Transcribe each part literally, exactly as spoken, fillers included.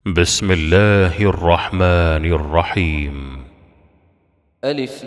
بسم الله الرحمن الرحيم. ألف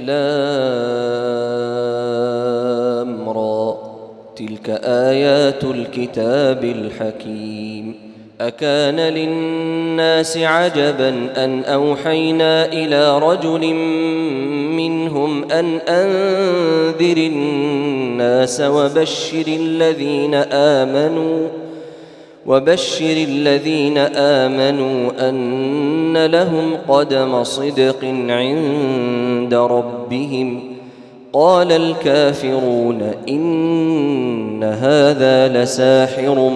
لام را، تلك آيات الكتاب الحكيم. أكان للناس عجبا أن أوحينا إلى رجل منهم أن أنذر الناس وبشر الذين آمنوا وبشر الذين آمنوا أن لهم قدم صدق عند ربهم. قال الكافرون إن هذا لساحر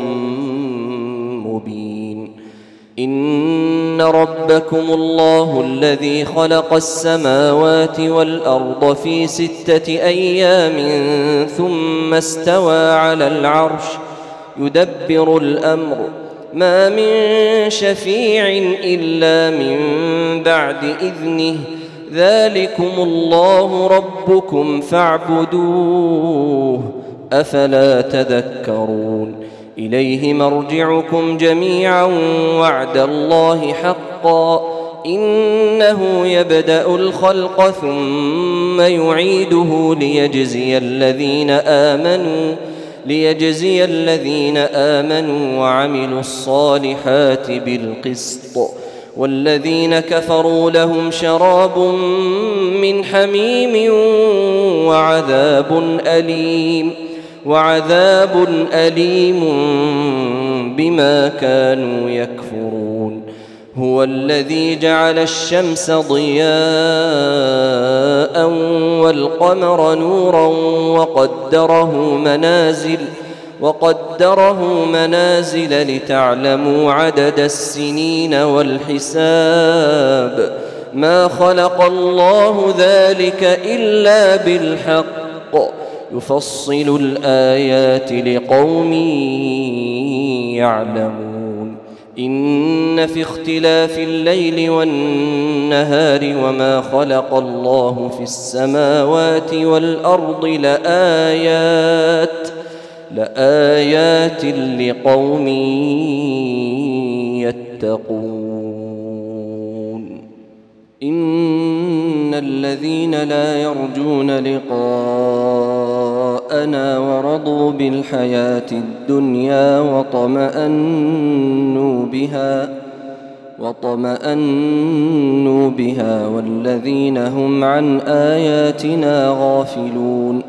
مبين. إن ربكم الله الذي خلق السماوات والأرض في ستة أيام ثم استوى على العرش يدبر الأمر، ما من شفيع إلا من بعد إذنه، ذلكم الله ربكم فاعبدوه، أفلا تذكرون. إليه مرجعكم جميعا وعد الله حقا، إنه يبدأ الخلق ثم يعيده ليجزي الذين آمنوا ليجزي الذين آمنوا وعملوا الصالحات بالقسط، والذين كفروا لهم شراب من حميم وعذاب أليم وعذاب أليم بما كانوا يكفرون. هو الذي جعل الشمس ضياء والقمر نورا وقدره منازل وقدره منازل لتعلموا عدد السنين والحساب، ما خلق الله ذلك إلا بالحق، يفصل الآيات لقوم يعلمون. إن في اختلاف الليل والنهار وما خلق الله في السماوات والأرض لآيات لآيات لقوم يتقون. إن الذين لا يرجون لقاءنا ورضوا بالحياة الدنيا وطمأنوا بها وطمأنوا بها والذين هم عن آياتنا غافلون،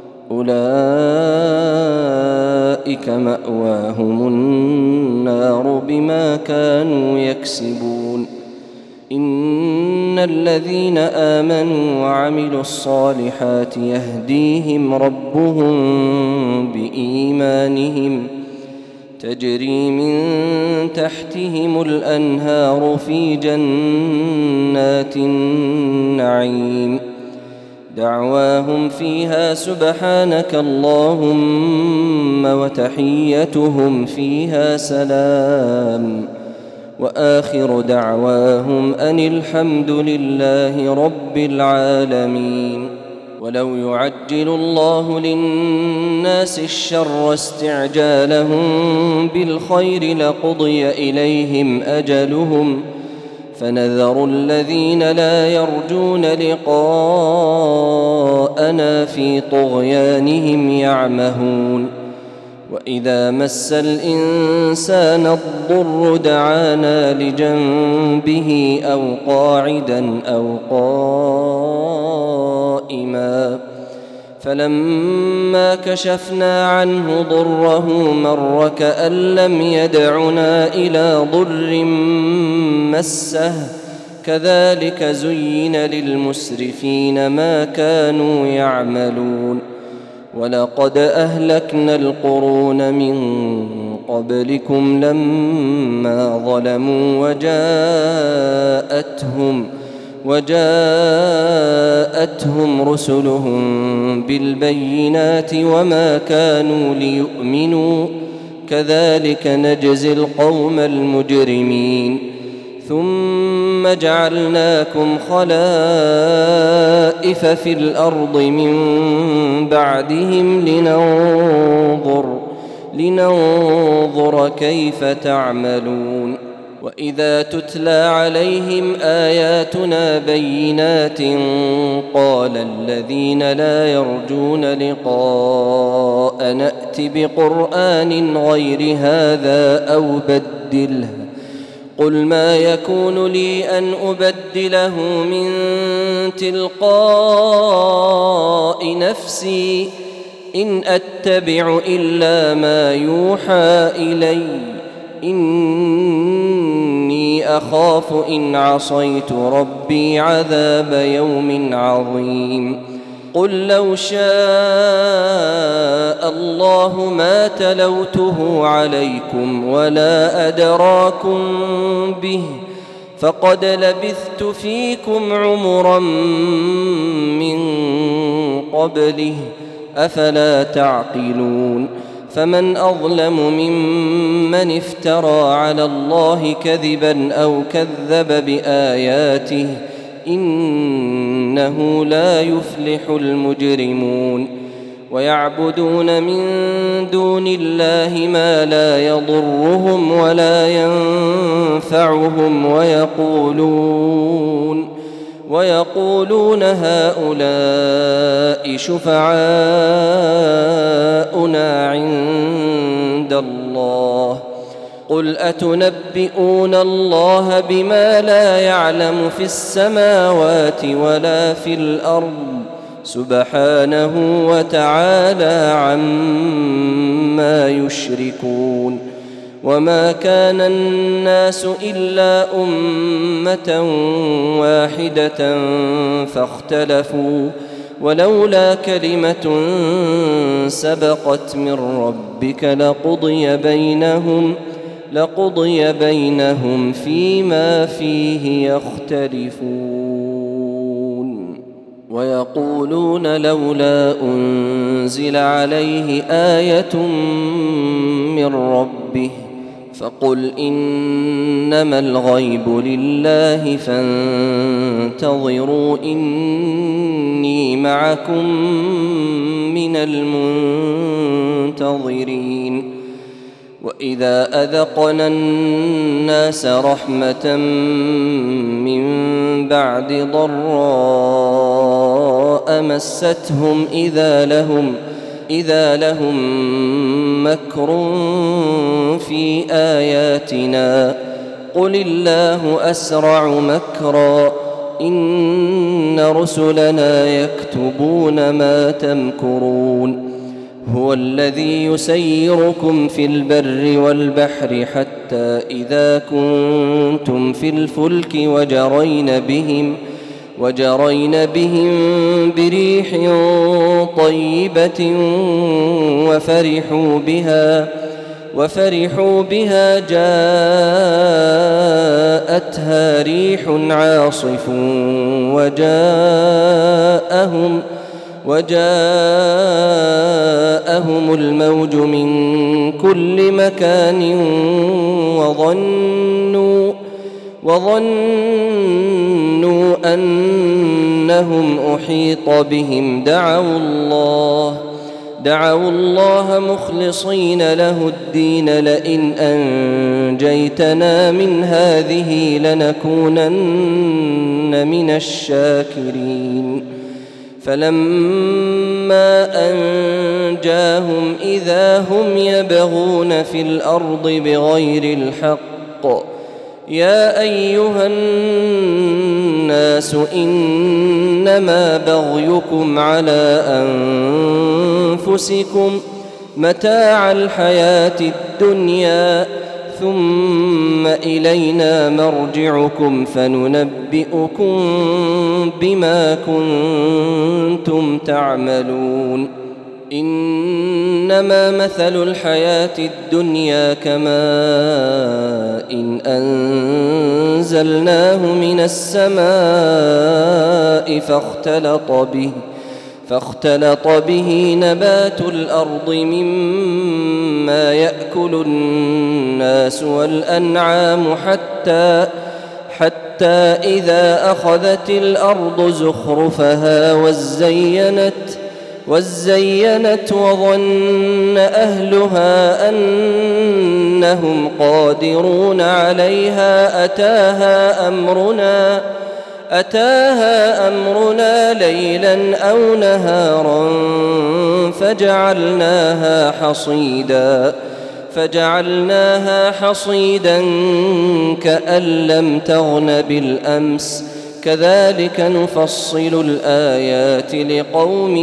أولئك مأواهم النار بما كانوا يكسبون. إن الذين آمنوا وعملوا الصالحات يهديهم ربهم بإيمانهم، تجري من تحتهم الأنهار في جنات النعيم، دعواهم فيها سبحانك اللهم وتحيتهم فيها سلام، وآخر دعواهم أن الحمد لله رب العالمين. ولو يعجل الله للناس الشر استعجالهم بالخير لقضي إليهم أجلهم، فنذر الذين لا يرجون لقاءنا في طغيانهم يعمهون. وإذا مس الإنسان الضر دعانا لجنبه أو قاعدا أو قائما، فلما كشفنا عنه ضره مر كأن لم يدعنا إلى ضر مسه، كذلك زين للمسرفين ما كانوا يعملون. ولقد أهلكنا القرون من قبلكم لما ظلموا وجاءتهم وجاءتهم رسلهم بالبينات وما كانوا ليؤمنوا، كذلك نجزي القوم المجرمين. ثم جعلناكم خلائف في الأرض من بعدهم لننظر لننظر كيف تعملون. وإذا تتلى عليهم آياتنا بينات قال الذين لا يرجون لقاء نأت بقرآن غير هذا أو بدله قل ما يكون لي أن أبدله من تلقاء نفسي إن أتبع إلا ما يوحى إلي إني أخاف إن عصيت ربي عذاب يوم عظيم قل لو شاء الله ما تلوته عليكم ولا أدراكم به فقد لبثت فيكم عمرا من قبله أفلا تعقلون فمن أظلم ممن افترى على الله كذبا أو كذب بآياته إنه لا يفلح المجرمون ويعبدون من دون الله ما لا يضرهم ولا ينفعهم ويقولون ويقولون هؤلاء شفعاؤنا عند الله قل أتنبئون الله بما لا يعلم في السماوات ولا في الأرض سبحانه وتعالى عما يشركون وما كان الناس إلا أمة واحدة فاختلفوا ولولا كلمة سبقت من ربك لقضي بينهم لقضي بينهم فيما فيه يختلفون ويقولون لولا أنزل عليه آية من ربه فقل إنما الغيب لله فانتظروا إني معكم من المنتظرين وإذا أذقنا الناس رحمة من بعد ضراء مستهم إذا لهم إذا لهم مكر في آياتنا قل الله أسرع مكرا إن رسلنا يكتبون ما تمكرون هو الذي يسيركم في البر والبحر حتى إذا كنتم في الفلك وجرين بهم وجرين بهم بريح طيبة وفرحوا بها وفرحوا بها جاءتها ريح عاصف وجاءهم وجاءهم الموج من كل مكان وظنوا وظنوا أنهم أحيط بهم دعوا الله دعوا الله مخلصين له الدين لئن أنجيتنا من هذه لنكونن من الشاكرين فلما أنجاهم إذا هم يبغون في الأرض بغير الحق يا أيها الناس إنما بغيكم على أنفسكم متاع الحياة الدنيا ثم إلينا مرجعكم فننبئكم بما كنتم تعملون إنما مثل الحياة الدنيا كماء إن أنزلناه من السماء فاختلط به فاختلط به نبات الأرض مما يأكل الناس والأنعام حتى حتى إذا أخذت الأرض زخرفها وزينت وازينت وظن أهلها أنهم قادرون عليها أتاها أمرنا أتاها أمرنا ليلا أو نهارا فجعلناها حصيدا فجعلناها حصيدا كأن لم تغن بالأمس كذلك نفصل الآيات لقوم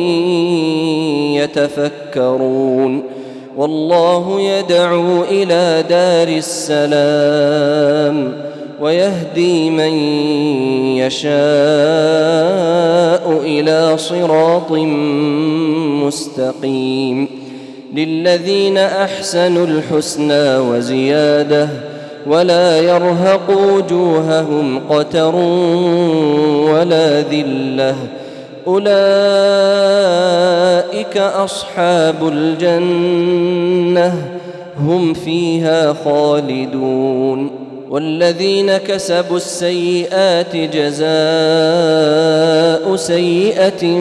يتفكرون والله يدعو إلى دار السلام ويهدي من يشاء إلى صراط مستقيم للذين أحسنوا الحسنى وزيادة ولا يرهق وجوههم قتر ولا ذلة أولئك أصحاب الجنة هم فيها خالدون والذين كسبوا السيئات جزاء سيئة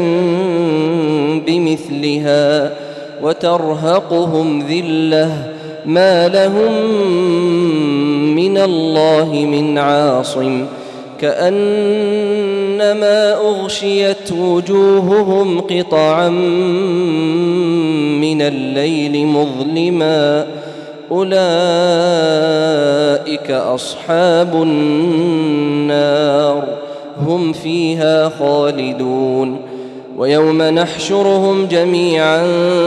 بمثلها وترهقهم ذلة ما لهم من الله من عاصم كأنما أغشيت وجوههم قطعا من الليل مظلما أولئك أصحاب النار هم فيها خالدون ويوم نحشرهم جميعا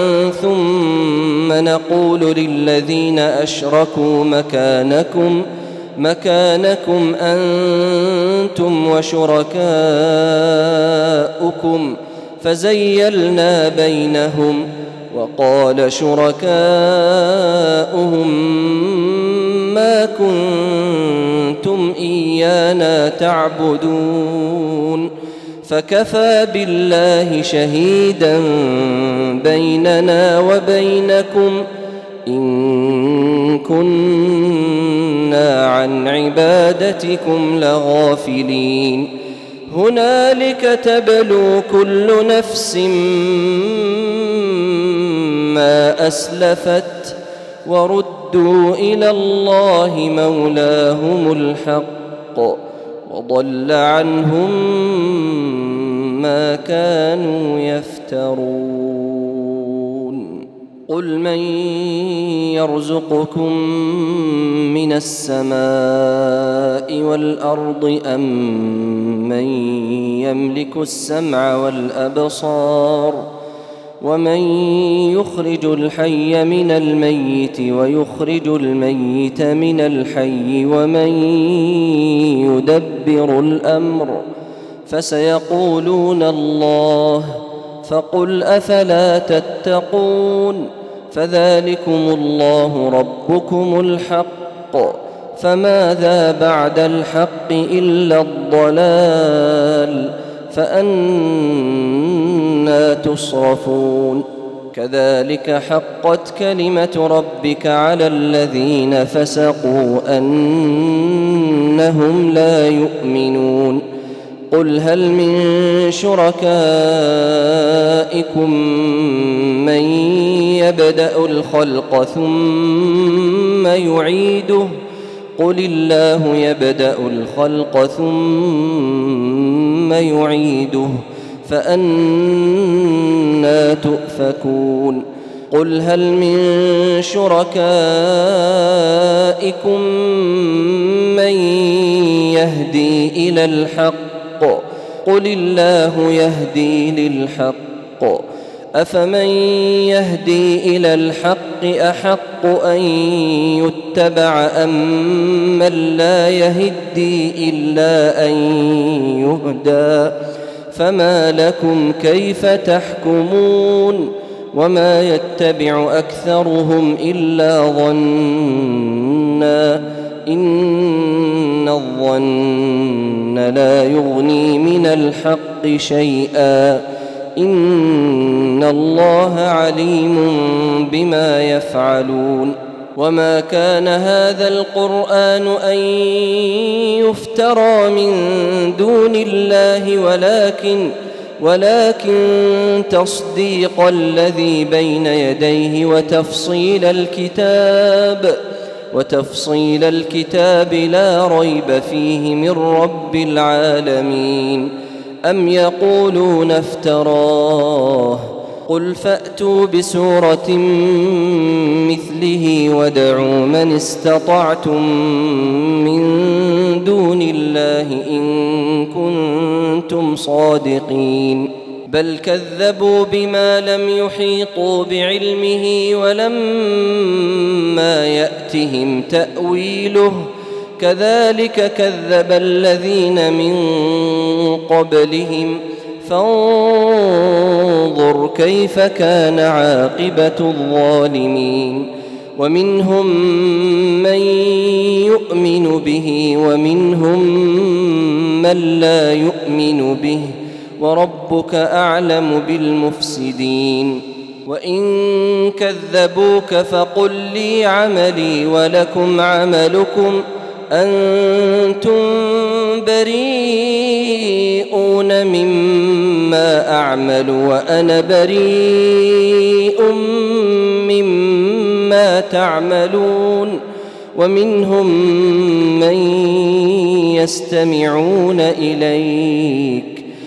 ثم نقول للذين أشركوا مكانكم مكانكم أنتم وشركاؤكم فزيلنا بينهم وقال شركاؤهم ما كنتم إيانا تعبدون فكفى بالله شهيدا بيننا وبينكم إن كنا عن عبادتكم لغافلين هنالك تبلو كل نفس ما أسلفت وردوا إلى الله مولاهم الحق وضل عنهم ما كانوا يفترون قل من يرزقكم من السماء والأرض أم من يملك السمع والأبصار ومن يخرج الحي من الميت ويخرج الميت من الحي ومن يدبر الأمر فسيقولون الله فقل أفلا تتقون فذلكم الله ربكم الحق فماذا بعد الحق إلا الضلال فأنى تصرفون كذلك حقت كلمة ربك على الذين فسقوا أنهم لا يؤمنون قل هل من شركائكم من يبدأ الخلق ثم يعيده قل الله يبدأ الخلق ثم يعيده فأنى تؤفكون قل هل من شركائكم من يهدي إلى الحق قل الله يهدي للحق أفمن يهدي إلى الحق أحق أن يتبع أم من لا يهدي إلا أن يهدى فما لكم كيف تحكمون وما يتبع أكثرهم إلا ظنا إن الظن لا يغني من الحق شيئا إن الله عليم بما يفعلون وما كان هذا القرآن أن يفترى من دون الله ولكن ولكن تصديق الذي بين يديه وتفصيل الكتاب وتفصيل الكتاب لا ريب فيه من رب العالمين. أم يقولون افتراه قل فأتوا بسورة مثله وادعوا من استطعتم من دون الله إن كنتم صادقين. بل كذبوا بما لم يحيطوا بعلمه ولما يأتهم تأويله كذلك كذب الذين من قبلهم فانظر كيف كان عاقبة الظالمين. ومنهم من يؤمن به ومنهم من لا يؤمن به وربك أعلم بالمفسدين. وإن كذبوك فقل لي عملي ولكم عملكم أنتم بريئون مما أعمل وأنا بريء مما تعملون. ومنهم من يستمعون إليك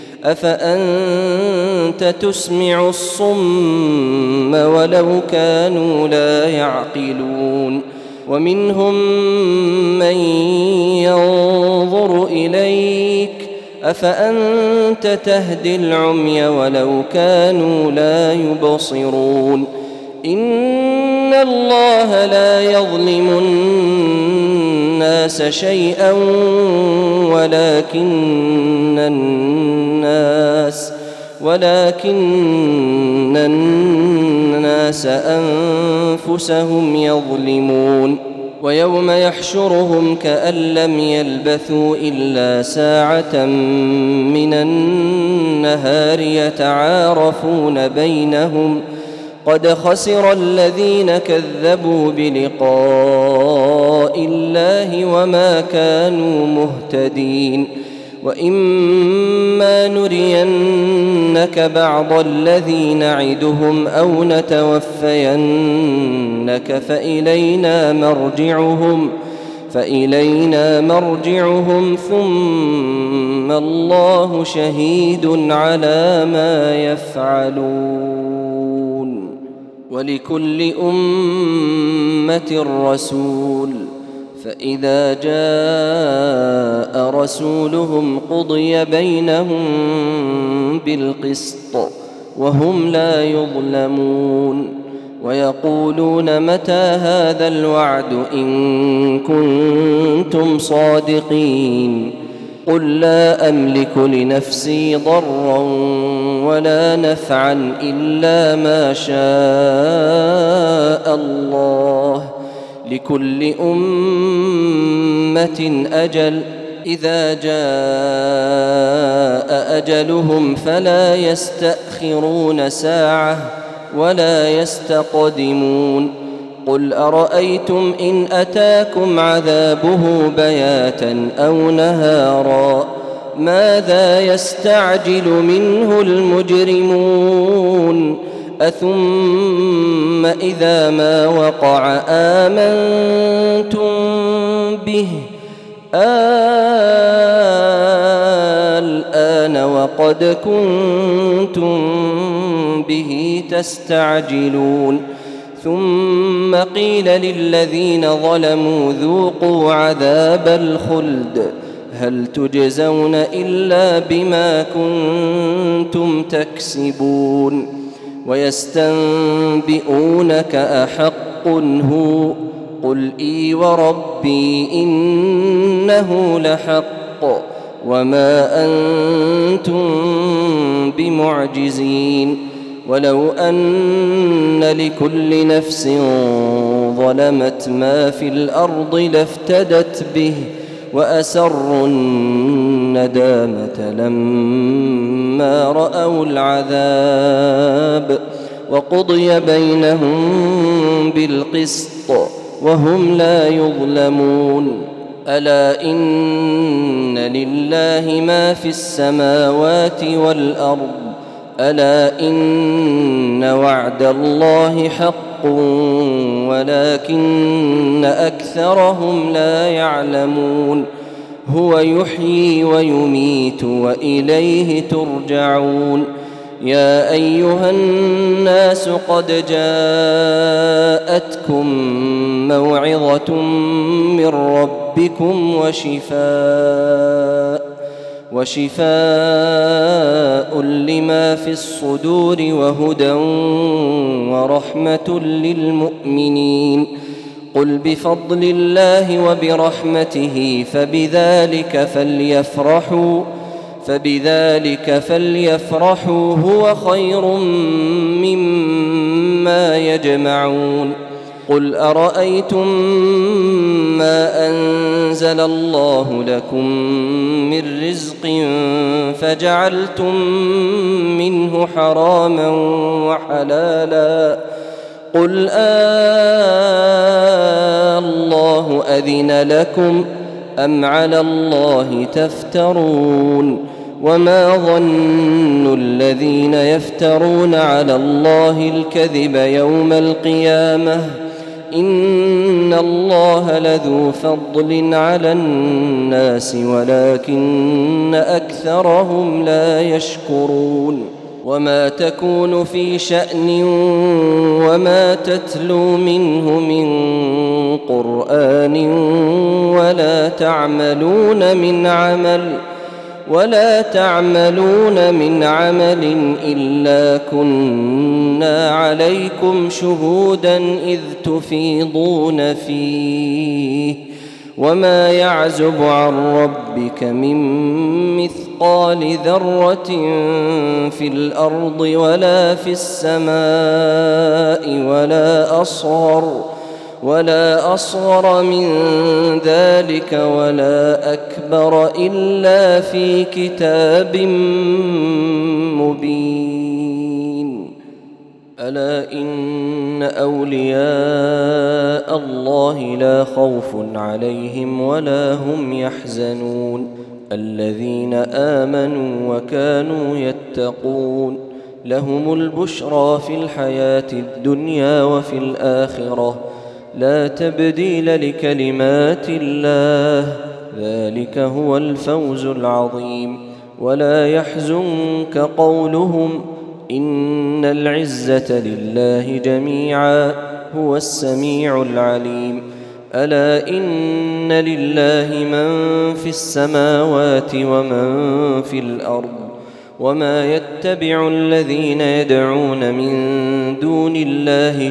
أفأنت تسمع الصم ولو كانوا لا يعقلون. ومنهم من ينظر إليك أفأنت تهدي العمي ولو كانوا لا يبصرون. إن الله لا يظلم الناس شيئا ولكن الناس ولكن الناس أنفسهم يظلمون. ويوم يحشرهم كأن لم يلبثوا إلا ساعة من النهار يتعارفون بينهم قد خسر الذين كذبوا بلقاء الله وما كانوا مهتدين. وإما نرينك بعض الذي نعدهم أو نتوفينك فإلينا مرجعهم فإلينا مرجعهم ثم الله شهيد على ما يفعلون. ولكل أمة رسول فإذا جاء رسولهم قضي بينهم بالقسط وهم لا يظلمون. ويقولون متى هذا الوعد إن كنتم صادقين. قل لا أملك لنفسي ضرا ولا نفعا إلا ما شاء الله لكل أمة أجل إذا جاء أجلهم فلا يستأخرون ساعة ولا يستقدمون. قل أرأيتم إن أتاكم عذابه بياتا أو نهارا ماذا يستعجل منه المجرمون. أثم إذا ما وقع آمنتم به الآن وقد كنتم به تستعجلون. ثم قيل للذين ظلموا ذوقوا عذاب الخلد هل تجزون إلا بما كنتم تكسبون. ويستنبئونك أحق هو قل إي وربي إنه لحق وما أنتم بمعجزين. ولو أن لكل نفس ظلمت ما في الأرض لافتدت به وأسروا الندامة لما رأوا العذاب وقضي بينهم بالقسط وهم لا يظلمون. ألا إن لله ما في السماوات والأرض ألا إن وعد الله حق ولكن أكثرهم لا يعلمون هو يحيي ويميت وإليه ترجعون يا أيها الناس قد جاءتكم موعظة من ربكم وشفاء وشفاء لما في الصدور وهدى ورحمة للمؤمنين قل بفضل الله وبرحمته فبذلك فليفرحوا فبذلك فليفرحوا هو خير مما يجمعون قل أرأيتم ما أنزل الله لكم من رزق فجعلتم منه حراما وحلالا قل آه الله أذن لكم أم على الله تفترون وما ظن الذين يفترون على الله الكذب يوم القيامة إن الله لذو فضل على الناس ولكن أكثرهم لا يشكرون وما تكون في شأن وما تتلو منه من قرآن ولا تعملون من عمل ولا تعملون من عمل إلا كنا عليكم شهودا إذ تفيضون فيه وما يعزب عن ربك من مثقال ذرة في الأرض ولا في السماء ولا أصغر ولا أصغر من ذلك ولا أكبر إلا في كتاب مبين ألا إن أولياء الله لا خوف عليهم ولا هم يحزنون الذين آمنوا وكانوا يتقون لهم البشرى في الحياة الدنيا وفي الآخرة لا تبديل لكلمات الله ذلك هو الفوز العظيم ولا يحزنك قولهم إن العزة لله جميعا هو السميع العليم ألا إن لله من في السماوات ومن في الأرض وما يتبع الذين يدعون من دون الله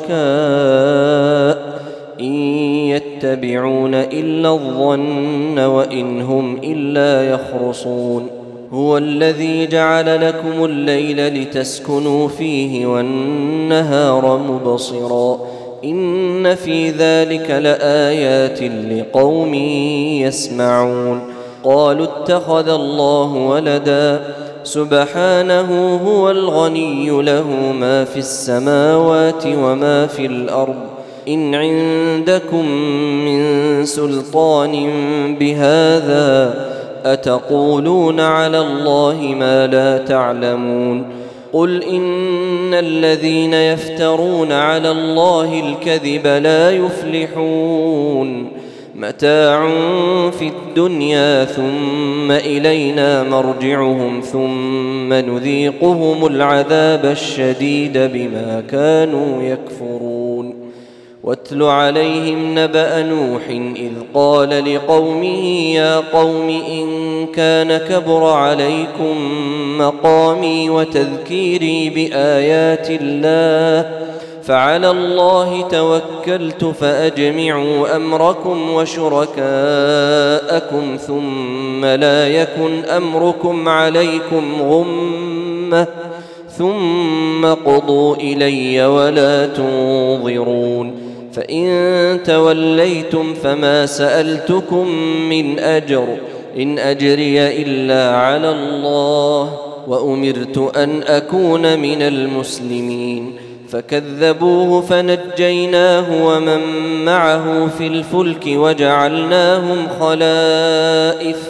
شركاء إن يتبعون إلا الظن وإن هم إلا يخرصون هو الذي جعل لكم الليل لتسكنوا فيه والنهار مبصرا إن في ذلك لآيات لقوم يسمعون قالوا اتخذ الله ولدا سبحانه هو الغني له ما في السماوات وما في الأرض إن عندكم من سلطان بهذا أتقولون على الله ما لا تعلمون قل إن الذين يفترون على الله الكذب لا يفلحون متاع في الدنيا ثم إلينا مرجعهم ثم نذيقهم العذاب الشديد بما كانوا يكفرون واتل عليهم نبأ نوح إذ قال لقومه يا قوم إن كان كبر عليكم مقامي وتذكيري بآيات الله فعلى الله توكلت فأجمعوا أمركم وشركاءكم ثم لا يكن أمركم عليكم غمة ثم قضوا إلي ولا تنظرون فإن توليتم فما سألتكم من أجر إن أجري إلا على الله وأمرت أن أكون من المسلمين فكذبوه فنجيناه ومن معه في الفلك وجعلناهم خلائف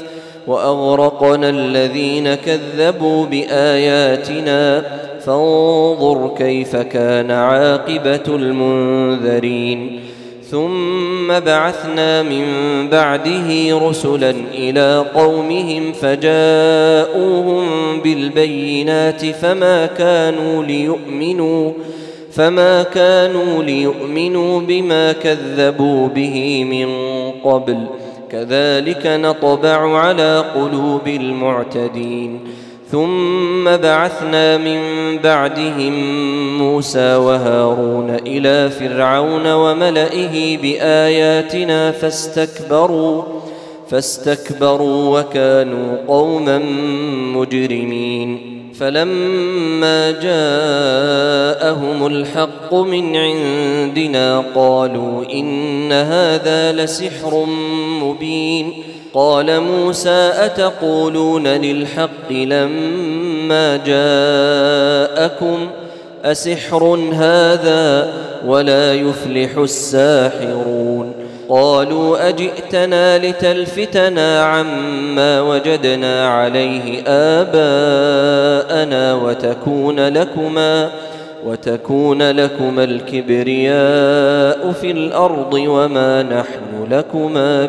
وأغرقنا الذين كذبوا بآياتنا فانظر كيف كان عاقبة المنذرين ثم بعثنا من بعده رسلا إلى قومهم فجاءوهم بالبينات فما كانوا ليؤمنوا فما كانوا ليؤمنوا بما كذبوا به من قبل كذلك نطبع على قلوب المعتدين ثم بعثنا من بعدهم موسى وهارون إلى فرعون وملئه بآياتنا فاستكبروا فاستكبروا وكانوا قوما مجرمين فلما جاءهم الحق من عندنا قالوا إن هذا لسحر مبين قال موسى أتقولون للحق لما جاءكم أسحر هذا ولا يفلح الساحرون قالوا أجئتنا لتلفتنا عما وجدنا عليه آباءنا وتكون لكما وتكون لكما الكبرياء في الأرض وما نحن لكما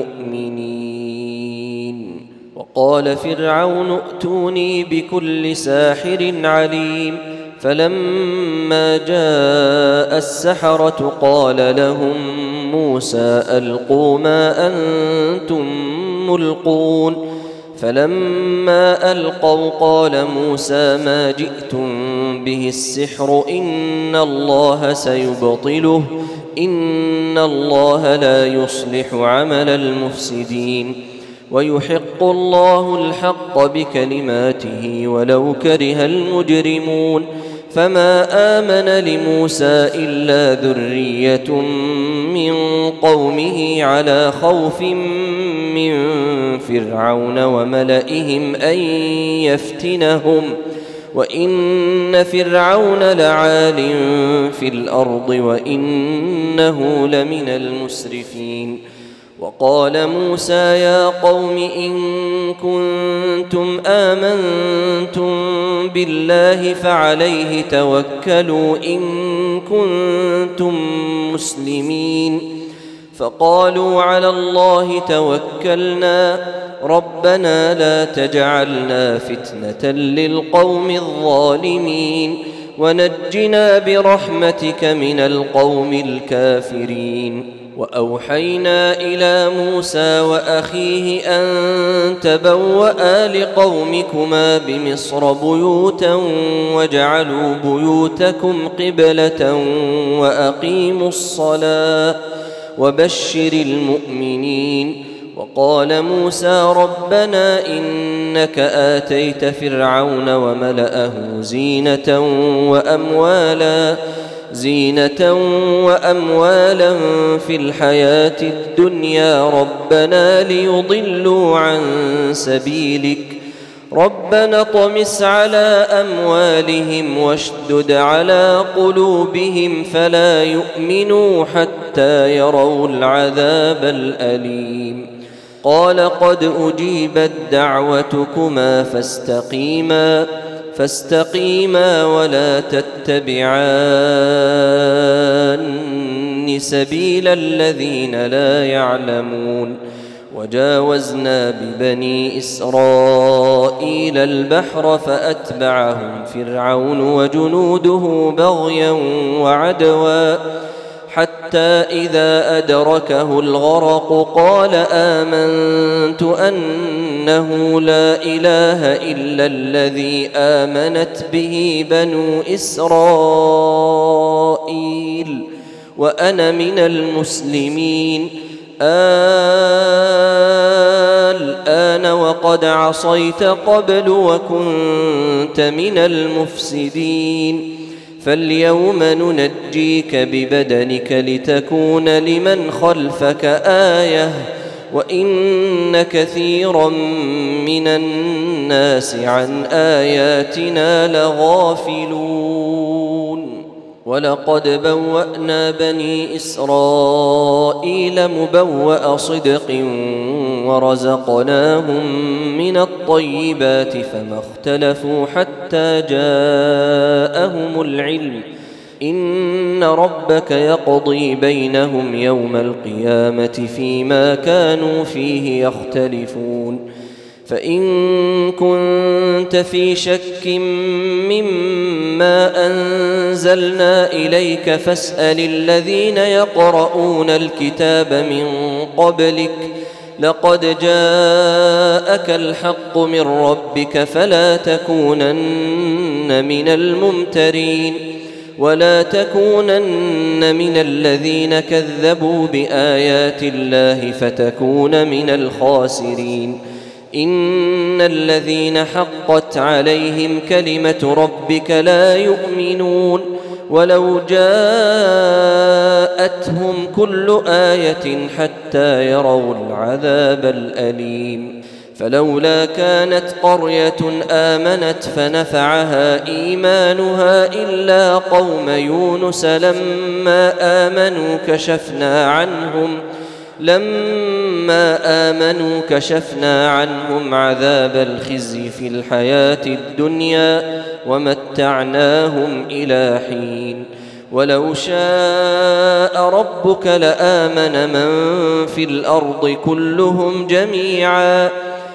بمؤمنين وقال فرعون ائتوني بكل ساحر عليم فلما جاء السحرة قال لهم موسى ألقوا ما أنتم ملقون فلما ألقوا قال موسى ما جئتم به السحر إن الله سيبطله إن الله لا يصلح عمل المفسدين ويحق الله الحق بكلماته ولو كره المجرمون فما آمن لموسى إلا ذرية من قومه على خوف من فرعون وملئهم أن يفتنهم وإن فرعون لعال في الأرض وإنه لمن المسرفين وقال موسى يا قوم إن كنتم آمنتم بالله فعليه توكلوا إن كنتم مسلمين فقالوا على الله توكلنا ربنا لا تجعلنا فتنة للقوم الظالمين ونجنا برحمتك من القوم الكافرين وأوحينا إلى موسى وأخيه أن تبوأ لقومكما بمصر بيوتا واجعلوا بيوتكم قبلة وأقيموا الصلاة وبشر المؤمنين وقال موسى ربنا إنك آتيت فرعون وملأه زينة وأموالا زينة وأموالا في الحياة الدنيا ربنا ليضلوا عن سبيلك ربنا اطمس على أموالهم واشدد على قلوبهم فلا يؤمنوا حتى يروا العذاب الأليم قال قد أجيبت دعوتكما فاستقيما فاستقيما ولا تتبعان سبيل الذين لا يعلمون وجاوزنا ببني إسرائيل البحر فأتبعهم فرعون وجنوده بغيا وعدوا حتى إذا أدركه الغرق قال آمنت أنه لا إله إلا الذي آمنت به بنو إسرائيل وأنا من المسلمين الآن وقد عصيت قبل وكنت من المفسدين فاليوم ننجيك ببدنك لتكون لمن خلفك آية وإن كثيرا من الناس عن آياتنا لغافلون ولقد بوأنا بني إسرائيل مبوأ صدق ورزقناهم من الطيبات فما اختلفوا حتى جاءهم العلم إن ربك يقضي بينهم يوم القيامة فيما كانوا فيه يختلفون فإن كنت في شك مما أنزلنا إليك فاسأل الذين يقرؤون الكتاب من قبلك لقد جاءك الحق من ربك فلا تكونن من الممترين ولا تكونن من الذين كذبوا بآيات الله فتكون من الخاسرين إن الذين حقت عليهم كلمة ربك لا يؤمنون ولو جاءتهم كل آية حتى يروا العذاب الأليم فلولا كانت قرية آمنت فنفعها إيمانها إلا قوم يونس لما آمنوا كشفنا عنهم لما آمنوا كشفنا عنهم عذاب الخزي في الحياة الدنيا ومتعناهم إلى حين ولو شاء ربك لآمن من في الأرض كلهم جميعا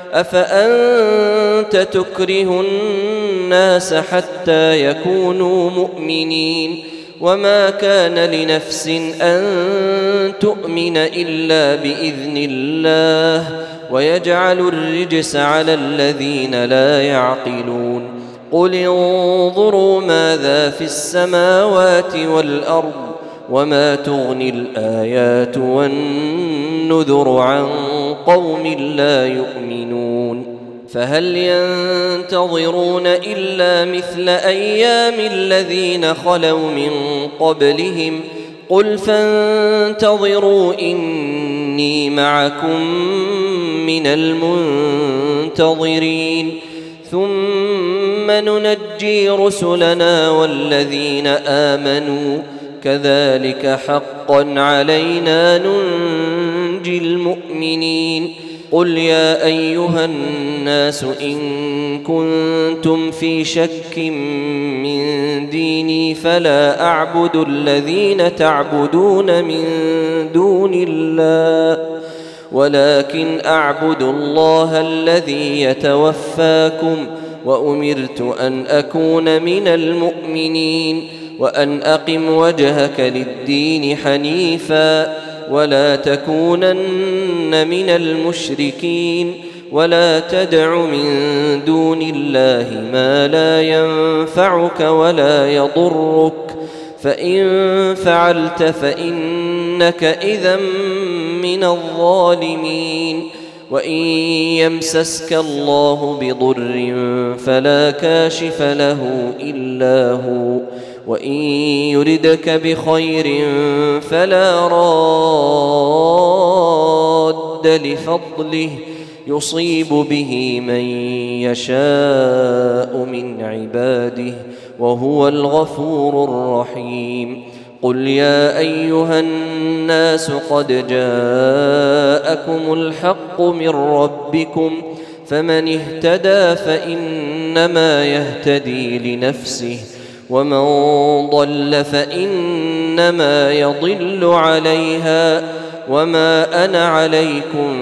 أفأنت تكره الناس حتى يكونوا مؤمنين وما كان لنفس أن تؤمن إلا بإذن الله ويجعل الرجس على الذين لا يعقلون قل انظروا ماذا في السماوات والأرض وما تغني الآيات والنذر عن قوم لا يؤمنون فهل ينتظرون إلا مثل أيام الذين خلوا من قبلهم قل فانتظروا إني معكم من المنتظرين ثم ننجي رسلنا والذين آمنوا كذلك حقا علينا ننجي المؤمنين قل يا أيها الناس إن كنتم في شك من ديني فلا أعبد الذين تعبدون من دون الله ولكن أعبد الله الذي يتوفاكم وأمرت أن أكون من المؤمنين وأن أقم وجهك للدين حنيفا ولا تكونن من المشركين ولا تدع من دون الله ما لا ينفعك ولا يضرك فإن فعلت فإنك إذا من الظالمين وإن يمسسك الله بضر فلا كاشف له إلا هو وإن يردك بخير فلا راد لفضله يصيب به من يشاء من عباده وهو الغفور الرحيم قل يا أيها الناس قد جاءكم الحق من ربكم فمن اهتدى فإنما يهتدي لنفسه ومن ضل فإنما يضل عليها وما أنا عليكم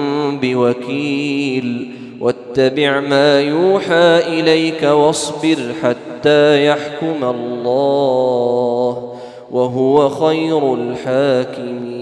بوكيل واتبع ما يوحى إليك واصبر حتى يحكم الله وهو خير الحاكمين.